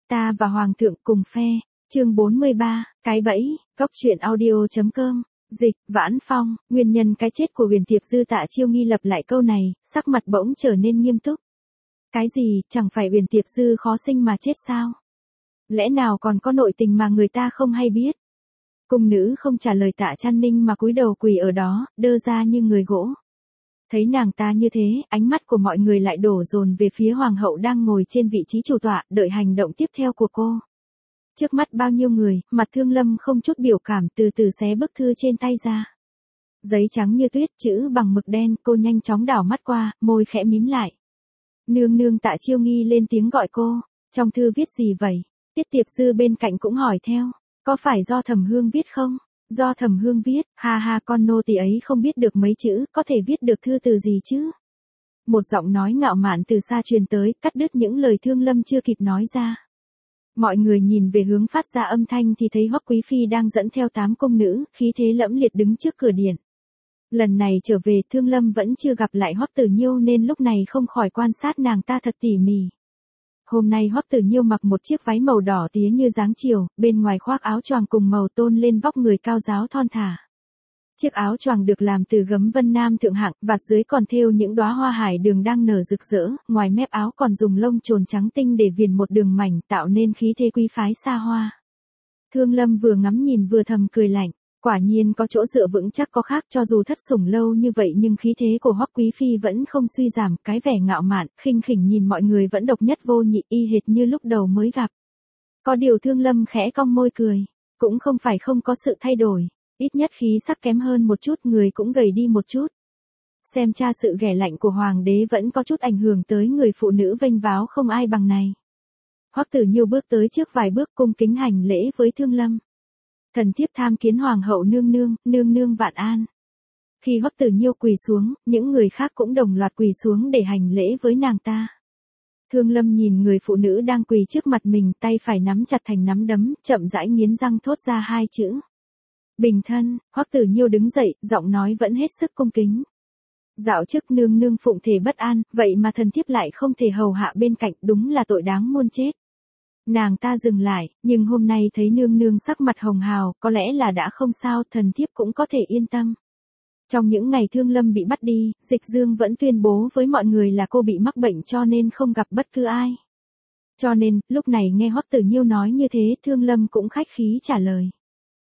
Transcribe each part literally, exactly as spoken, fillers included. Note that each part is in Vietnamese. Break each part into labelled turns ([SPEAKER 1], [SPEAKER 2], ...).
[SPEAKER 1] Ta và Hoàng thượng cùng phe. Chương bốn mươi ba, cái bẫy, góc truyện audio.com. Dịch, Vãn Phong, nguyên nhân cái chết của Huyền Tiệp Dư. Tạ Chiêu Nghi lặp lại câu này, sắc mặt bỗng trở nên nghiêm túc. Cái gì, chẳng phải Huyền Tiệp Dư khó sinh mà chết sao? Lẽ nào còn có nội tình mà người ta không hay biết? Cung nữ không trả lời Tạ Trăn Ninh mà cúi đầu quỳ ở đó, đơ ra như người gỗ. Thấy nàng ta như thế, ánh mắt của mọi người lại đổ dồn về phía hoàng hậu đang ngồi trên vị trí chủ tọa, đợi hành động tiếp theo của cô. Trước mắt bao nhiêu người, mặt Thương Lâm không chút biểu cảm từ từ xé bức thư trên tay ra. Giấy trắng như tuyết, chữ bằng mực đen, cô nhanh chóng đảo mắt qua, môi khẽ mím lại. Nương nương. Tạ Chiêu Nghi lên tiếng gọi cô. Trong thư viết gì vậy? Tiết Tiệp Dư bên cạnh cũng hỏi theo. Có phải do Thẩm Hương viết không? Do Thẩm Hương viết, ha ha, con nô tỳ ấy không biết được mấy chữ, có thể viết được thư từ gì chứ? Một giọng nói ngạo mạn từ xa truyền tới, cắt đứt những lời Thương Lâm chưa kịp nói ra. Mọi người nhìn về hướng phát ra âm thanh thì thấy Hoắc Quý Phi đang dẫn theo tám cung nữ, khí thế lẫm liệt đứng trước cửa điện. Lần này trở về Thương Lâm vẫn chưa gặp lại Hoắc Tử Nhiêu nên lúc này không khỏi quan sát nàng ta thật tỉ mỉ. Hôm nay Hoắc Tử Nhiêu mặc một chiếc váy màu đỏ tía như dáng chiều, bên ngoài khoác áo choàng cùng màu tôn lên vóc người cao ráo thon thả. Chiếc áo choàng được làm từ gấm vân nam thượng hạng, vạt dưới còn thêu những đóa hoa hải đường đang nở rực rỡ, ngoài mép áo còn dùng lông trồn trắng tinh để viền một đường mảnh, tạo nên khí thế quý phái xa hoa. Thương Lâm vừa ngắm nhìn vừa thầm cười lạnh, quả nhiên có chỗ dựa vững chắc có khác, cho dù thất sủng lâu như vậy nhưng khí thế của Hoắc Quý Phi vẫn không suy giảm, cái vẻ ngạo mạn, khinh khỉnh nhìn mọi người vẫn độc nhất vô nhị, y hệt như lúc đầu mới gặp. Có điều Thương Lâm khẽ cong môi cười, cũng không phải không có sự thay đổi. Ít nhất khí sắc kém hơn một chút, người cũng gầy đi một chút. Xem cha sự ghẻ lạnh của hoàng đế vẫn có chút ảnh hưởng tới người phụ nữ vênh váo không ai bằng này. Hoắc Tử Nhiêu bước tới trước vài bước cung kính hành lễ với Thương Lâm. Thần thiếp tham kiến hoàng hậu nương nương, nương nương vạn an. Khi Hoắc Tử Nhiêu quỳ xuống, những người khác cũng đồng loạt quỳ xuống để hành lễ với nàng ta. Thương Lâm nhìn người phụ nữ đang quỳ trước mặt mình, tay phải nắm chặt thành nắm đấm, chậm rãi nghiến răng thốt ra hai chữ. Bình thân. Hoắc Tử Nhiêu đứng dậy, giọng nói vẫn hết sức cung kính. Dạo trước nương nương phụng thể bất an, vậy mà thần thiếp lại không thể hầu hạ bên cạnh, đúng là tội đáng muôn chết. Nàng ta dừng lại, nhưng hôm nay thấy nương nương sắc mặt hồng hào, có lẽ là đã không sao, thần thiếp cũng có thể yên tâm. Trong những ngày Thương Lâm bị bắt đi, Dịch Dương vẫn tuyên bố với mọi người là cô bị mắc bệnh cho nên không gặp bất cứ ai. Cho nên, lúc này nghe Hoắc Tử Nhiêu nói như thế, Thương Lâm cũng khách khí trả lời.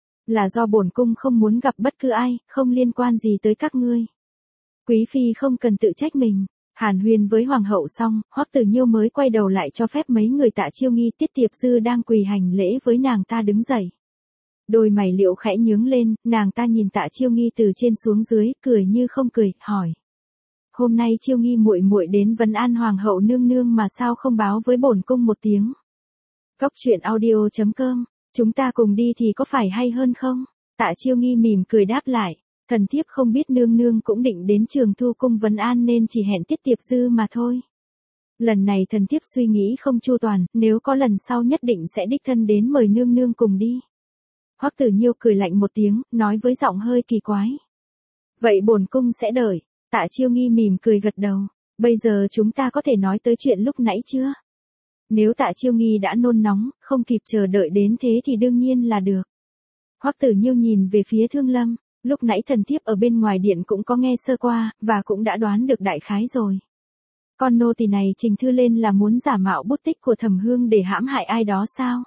[SPEAKER 1] Là do bổn cung không muốn gặp bất cứ ai, không liên quan gì tới các ngươi. Quý Phi không cần tự trách mình. Hàn huyên với hoàng hậu xong, Hoắc Tử Nhiêu mới quay đầu lại cho phép mấy người Tạ Chiêu Nghi. Tiết Tiệp Dư đang quỳ hành lễ với nàng ta đứng dậy. Đôi mày liễu khẽ nhướng lên, nàng ta nhìn Tạ Chiêu Nghi từ trên xuống dưới, cười như không cười, hỏi. Hôm nay Chiêu Nghi muội muội đến vấn an hoàng hậu nương nương mà sao không báo với bổn cung một tiếng. Góc truyện audio.com. Chúng ta cùng đi thì có phải hay hơn không? Tạ Chiêu Nghi mỉm cười đáp lại. Thần thiếp không biết nương nương cũng định đến Trường Thu cung vấn an nên chỉ hẹn Tiết Tiệp Dư mà thôi. Lần này thần thiếp suy nghĩ không chu toàn, nếu có lần sau nhất định sẽ đích thân đến mời nương nương cùng đi. Hoắc Tử Nhiêu cười lạnh một tiếng, nói với giọng hơi kỳ quái. Vậy bổn cung sẽ đợi. Tạ Chiêu Nghi mỉm cười gật đầu. Bây giờ chúng ta có thể nói tới chuyện lúc nãy chưa? Nếu Tạ Chiêu Nghi đã nôn nóng, không kịp chờ đợi đến thế thì đương nhiên là được. Hoắc Tử Nhiêu nhìn về phía Thương Lâm, lúc nãy thần thiếp ở bên ngoài điện cũng có nghe sơ qua, và cũng đã đoán được đại khái rồi. Con nô tỳ này trình thư lên là muốn giả mạo bút tích của Thẩm Hương để hãm hại ai đó sao?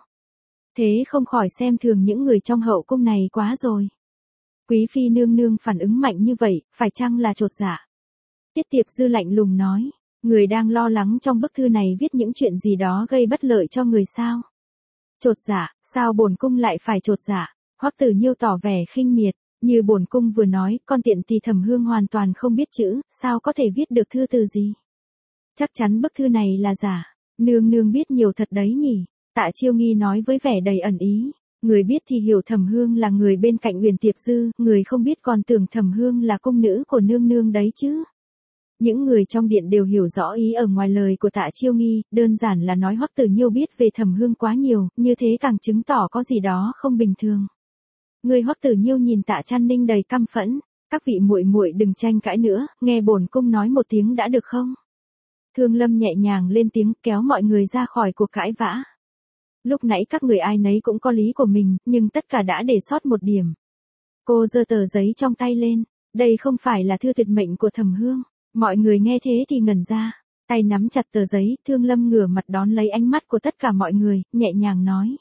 [SPEAKER 1] Thế không khỏi xem thường những người trong hậu cung này quá rồi. Quý Phi nương nương phản ứng mạnh như vậy, phải chăng là chột dạ? Tiết Tiệp Dư lạnh lùng nói. Người đang lo lắng trong bức thư này viết những chuyện gì đó gây bất lợi cho người sao? Chột dạ, sao bổn cung lại phải chột dạ? Hoắc Tử Nhiêu tỏ vẻ khinh miệt, như bổn cung vừa nói, con tiện tỳ Thẩm Hương hoàn toàn không biết chữ, sao có thể viết được thư từ gì? Chắc chắn bức thư này là giả. Nương nương biết nhiều thật đấy nhỉ? Tạ Chiêu Nghi nói với vẻ đầy ẩn ý. Người biết thì hiểu Thẩm Hương là người bên cạnh Huyền Tiệp Dư, người không biết còn tưởng Thẩm Hương là cung nữ của nương nương đấy chứ. Những người trong điện đều hiểu rõ ý ở ngoài lời của Tạ Chiêu Nghi, đơn giản là nói Hoắc Tử Nhiêu biết về Thẩm Hương quá nhiều, như thế càng chứng tỏ có gì đó không bình thường. Người Hoắc Tử Nhiêu nhìn Tạ Trăn Ninh đầy căm phẫn, các vị muội muội đừng tranh cãi nữa, nghe bổn cung nói một tiếng đã được không? Thương Lâm nhẹ nhàng lên tiếng kéo mọi người ra khỏi cuộc cãi vã. Lúc nãy các người ai nấy cũng có lý của mình, nhưng tất cả đã để sót một điểm. Cô giơ tờ giấy trong tay lên, đây không phải là thư tuyệt mệnh của Thẩm Hương. Mọi người nghe thế thì ngẩn ra, tay nắm chặt tờ giấy, Thương Lâm ngửa mặt đón lấy ánh mắt của tất cả mọi người, nhẹ nhàng nói.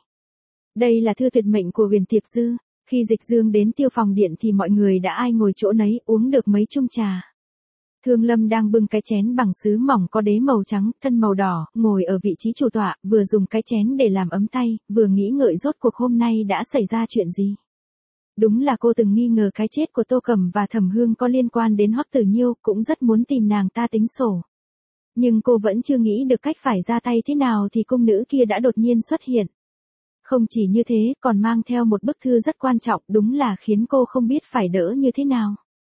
[SPEAKER 1] Đây là thư tuyệt mệnh của Huyền Tiệp Dư. Khi Dịch Dương đến Tiêu Phòng Điện thì mọi người đã ai ngồi chỗ nấy, uống được mấy chung trà. Thương Lâm đang bưng cái chén bằng sứ mỏng có đế màu trắng, thân màu đỏ, ngồi ở vị trí chủ tọa, vừa dùng cái chén để làm ấm tay, vừa nghĩ ngợi rốt cuộc hôm nay đã xảy ra chuyện gì. Đúng là cô từng nghi ngờ cái chết của Tô Cẩm và Thẩm Hương có liên quan đến Hoắc Tử Nhiêu, cũng rất muốn tìm nàng ta tính sổ. Nhưng cô vẫn chưa nghĩ được cách phải ra tay thế nào thì cung nữ kia đã đột nhiên xuất hiện. Không chỉ như thế, còn mang theo một bức thư rất quan trọng, đúng là khiến cô không biết phải đỡ như thế nào.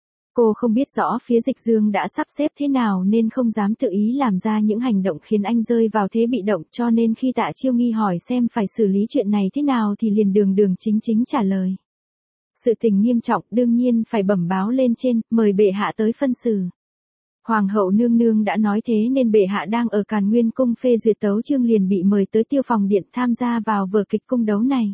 [SPEAKER 1] Cô không biết rõ phía Dịch Dương đã sắp xếp thế nào nên không dám tự ý làm ra những hành động khiến anh rơi vào thế bị động, cho nên khi Tạ Chiêu Nghi hỏi xem phải xử lý chuyện này thế nào thì liền đường đường chính chính trả lời. Sự tình nghiêm trọng đương nhiên phải bẩm báo lên trên, mời bệ hạ tới phân xử. Hoàng hậu nương nương đã nói thế nên bệ hạ đang ở Càn Nguyên cung phê duyệt tấu chương liền bị mời tới Tiêu Phòng Điện tham gia vào vở kịch cung đấu này.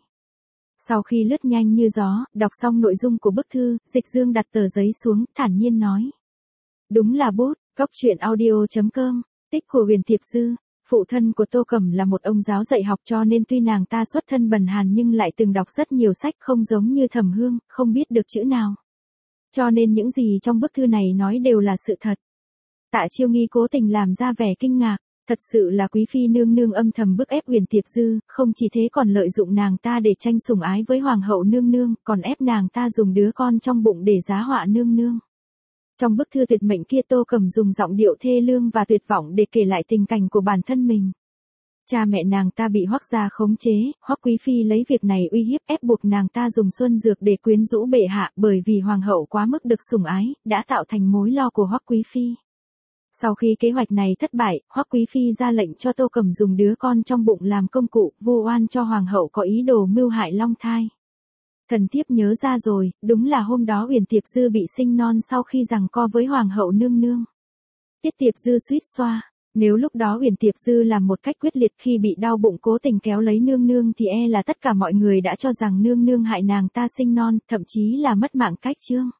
[SPEAKER 1] Sau khi lướt nhanh như gió, đọc xong nội dung của bức thư, Dịch Dương đặt tờ giấy xuống, thản nhiên nói. Đúng là bút, góc truyện audio chấm com, tích của Huyền Tiệp Dư. Phụ thân của Tô Cẩm là một ông giáo dạy học cho nên tuy nàng ta xuất thân bần hàn nhưng lại từng đọc rất nhiều sách, không giống như Thẩm Hương, không biết được chữ nào. Cho nên những gì trong bức thư này nói đều là sự thật. Tạ Chiêu Nghi cố tình làm ra vẻ kinh ngạc, thật sự là quý phi nương nương âm thầm bức ép Huyền Tiệp Dư, không chỉ thế còn lợi dụng nàng ta để tranh sủng ái với hoàng hậu nương nương, còn ép nàng ta dùng đứa con trong bụng để giá họa nương nương. Trong bức thư tuyệt mệnh kia Tô Cẩm dùng giọng điệu thê lương và tuyệt vọng để kể lại tình cảnh của bản thân mình. Cha mẹ nàng ta bị Hoắc gia khống chế, Hoắc quý phi lấy việc này uy hiếp ép buộc nàng ta dùng xuân dược để quyến rũ bệ hạ, bởi vì hoàng hậu quá mức được sủng ái, đã tạo thành mối lo của Hoắc quý phi. Sau khi kế hoạch này thất bại, Hoắc quý phi ra lệnh cho Tô Cẩm dùng đứa con trong bụng làm công cụ, vu oan cho hoàng hậu có ý đồ mưu hại long thai. Thần thiếp nhớ ra rồi, đúng là hôm đó Huyền Tiệp Dư bị sinh non sau khi giằng co với hoàng hậu nương nương. Tiết Tiệp Dư suýt xoa, nếu lúc đó Huyền Tiệp Dư làm một cách quyết liệt khi bị đau bụng cố tình kéo lấy nương nương thì e là tất cả mọi người đã cho rằng nương nương hại nàng ta sinh non, thậm chí là mất mạng cách chương.